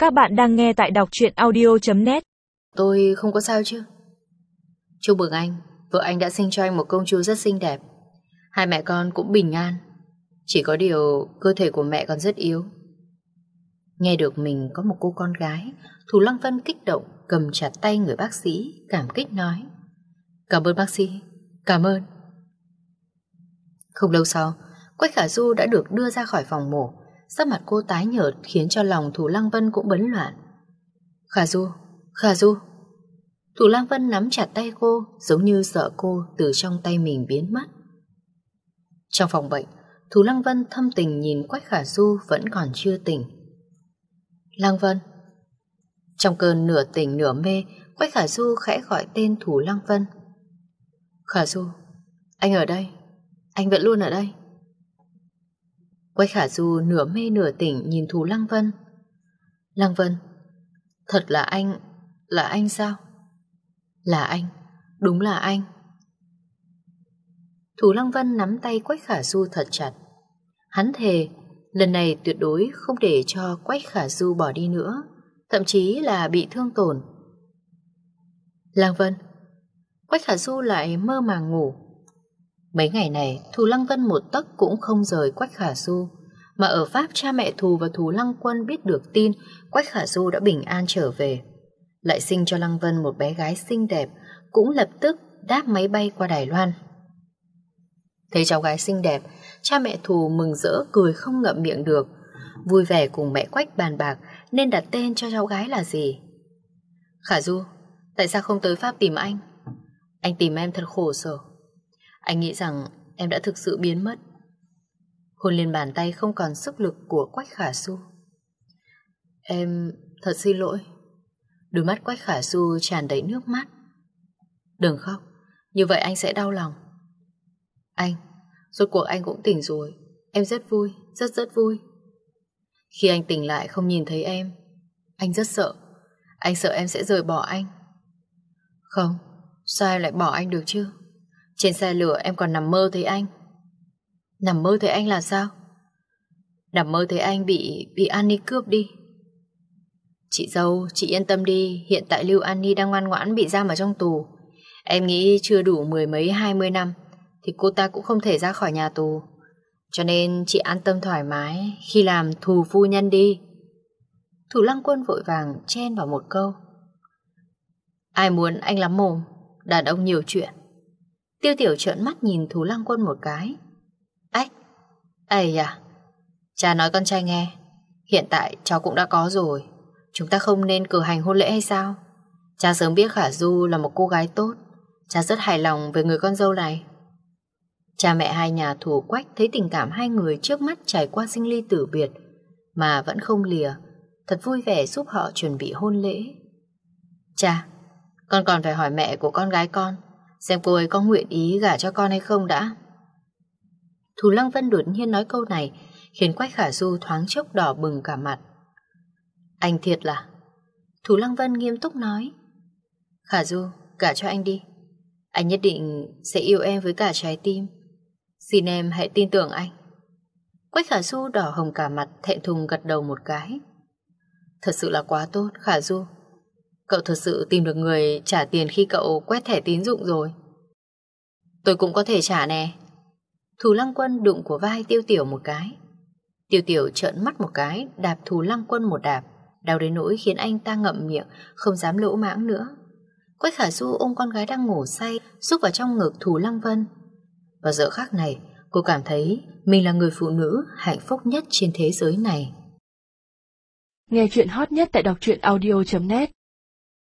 Các bạn đang nghe tại đọc truyện audio.net. Tôi không có sao chứ? Chúc mừng anh, vợ anh đã sinh cho anh một công chúa rất xinh đẹp. Hai mẹ con cũng bình an. Chỉ có điều cơ thể của mẹ còn rất yếu. Nghe được mình có một cô con gái, Thủ Lăng Vân kích động cầm chặt tay người bác sĩ, cảm kích nói: Cảm ơn bác sĩ, cảm ơn. Không lâu sau, Quách Khả Du đã được đưa ra khỏi phòng mổ. Sắc mặt cô tái nhợt khiến cho lòng Thủ Lăng Vân cũng bấn loạn. Khả Du, Khả Du. Thủ Lăng Vân nắm chặt tay cô, giống như sợ cô từ trong tay mình biến mất. Trong phòng bệnh, Thủ Lăng Vân thâm tình nhìn Quách Khả Du vẫn còn chưa tỉnh. Lăng Vân. Trong cơn nửa tỉnh nửa mê, Quách Khả Du khẽ gọi tên Thủ Lăng Vân. Khả Du, anh ở đây, anh vẫn luôn ở đây. Quách Khả Du nửa mê nửa tỉnh nhìn Thủ Lăng Vân. Lăng Vân, thật là anh sao? Là anh, đúng là anh. Thủ Lăng Vân nắm tay Quách Khả Du thật chặt. Hắn thề lần này tuyệt đối không để cho Quách Khả Du bỏ đi nữa, thậm chí là bị thương tổn. Lăng Vân. Quách Khả Du lại mơ màng ngủ. Mấy ngày này Thủ Lăng Vân một tấc cũng không rời Quách Khả Du. Mà ở Pháp, cha mẹ Thủ và Thủ Lăng Quân biết được tin Quách Khả Du đã bình an trở về, lại sinh cho Lăng Vân một bé gái xinh đẹp, cũng lập tức đáp máy bay qua Đài Loan. Thấy cháu gái xinh đẹp, cha mẹ Thủ mừng rỡ cười không ngậm miệng được, vui vẻ cùng mẹ Quách bàn bạc nên đặt tên cho cháu gái là gì. Khả Du, tại sao không tới Pháp tìm anh? Anh tìm em thật khổ sở. Anh nghĩ rằng em đã thực sự biến mất. Hôn lên bàn tay không còn sức lực của Quách Khả Du. Em thật xin lỗi. Đôi mắt Quách Khả Du tràn đầy nước mắt. Đừng khóc, như vậy anh sẽ đau lòng. Anh, rốt cuộc anh cũng tỉnh rồi. Em rất vui, rất vui. Khi anh tỉnh lại không nhìn thấy em, anh rất sợ. Anh sợ em sẽ rời bỏ anh. Không, sao em lại bỏ anh được chứ? Trên xe lửa em còn nằm mơ thấy anh. Nằm mơ thấy anh là sao? Nằm mơ thấy anh bị Annie cướp đi. Chị dâu, chị yên tâm đi. Hiện tại Lưu Annie đang ngoan ngoãn bị giam ở trong tù. Em nghĩ chưa đủ 10 mấy 20 năm thì cô ta cũng không thể ra khỏi nhà tù. Cho nên chị an tâm thoải mái khi làm thù phu nhân đi. Thủ Lăng Quân vội vàng chen vào một câu. Ai muốn anh lắm mồm, đàn ông nhiều chuyện. Tiêu Tiểu trợn mắt nhìn Thủ Lăng Quân một cái. Ách, ây à, cha nói con trai nghe. Hiện tại cháu cũng đã có rồi, chúng ta không nên cử hành hôn lễ hay sao? Cha sớm biết Khả Du là một cô gái tốt. Cha rất hài lòng về người con dâu này. Cha mẹ hai nhà Thủ Quách thấy tình cảm hai người trước mắt trải qua sinh ly tử biệt mà vẫn không lìa, thật vui vẻ giúp họ chuẩn bị hôn lễ. Cha, con còn phải hỏi mẹ của con gái con xem cô ấy có nguyện ý gả cho con hay không đã. Thủ Lăng Vân đột nhiên nói câu này khiến Quách Khả Du thoáng chốc đỏ bừng cả mặt. Anh thiệt là... Thủ Lăng Vân nghiêm túc nói. Khả Du, gả cho anh đi. Anh nhất định sẽ yêu em với cả trái tim. Xin em hãy tin tưởng anh. Quách Khả Du đỏ hồng cả mặt, thẹn thùng gật đầu một cái. Thật sự là quá tốt, Khả Du. Cậu thật sự tìm được người trả tiền khi cậu quét thẻ tín dụng rồi. Tôi cũng có thể trả nè. Thủ Lăng Quân đụng của vai Tiêu Tiểu một cái. Tiêu Tiểu trợn mắt một cái, đạp Thủ Lăng Quân một đạp, đau đến nỗi khiến anh ta ngậm miệng, không dám lỗ mãng nữa. Quách Khả Du ôm con gái đang ngủ say, xúc vào trong ngực Thủ Lăng Vân. Và giờ khắc này, cô cảm thấy mình là người phụ nữ hạnh phúc nhất trên thế giới này. Nghe chuyện hot nhất tại đọc truyện audio.net.